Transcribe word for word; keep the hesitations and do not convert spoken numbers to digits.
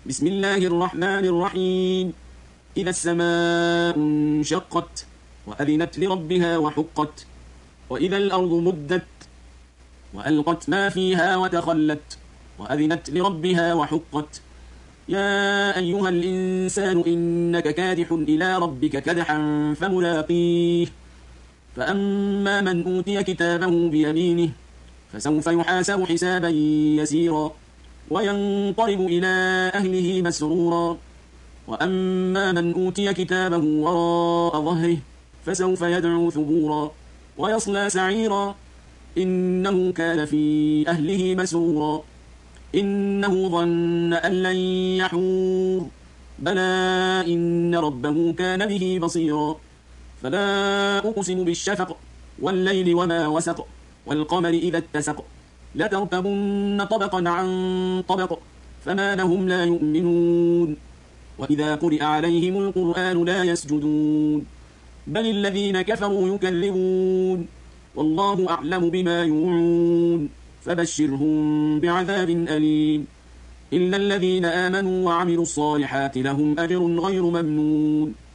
بسم الله الرحمن الرحيم إذا السماء انشقت وأذنت لربها وحقت وإذا الأرض مدت وألقت ما فيها وتخلت وأذنت لربها وحقت يا أيها الإنسان إنك كادح إلى ربك كدحا فملاقيه فأما من أوتي كتابه بيمينه فسوف يحاسب حسابا يسيرا وينقلب إلى أهله مسرورا وأما من أوتي كتابه وراء ظهره فسوف يدعو ثبورا ويصلى سعيرا إنه كان في أهله مسرورا إنه ظن أن لن يحور بلى إن ربه كان به بصيرا فلا أقسم بالشفق والليل وما وسق والقمر إذا اتسق لتركبن طبقا عن طبق فما لهم لا يؤمنون وإذا قرئ عليهم القرآن لا يسجدون بل الذين كفروا يكذبون والله أعلم بما يوعون فبشرهم بعذاب أليم إلا الذين آمنوا وعملوا الصالحات لهم أجر غير ممنون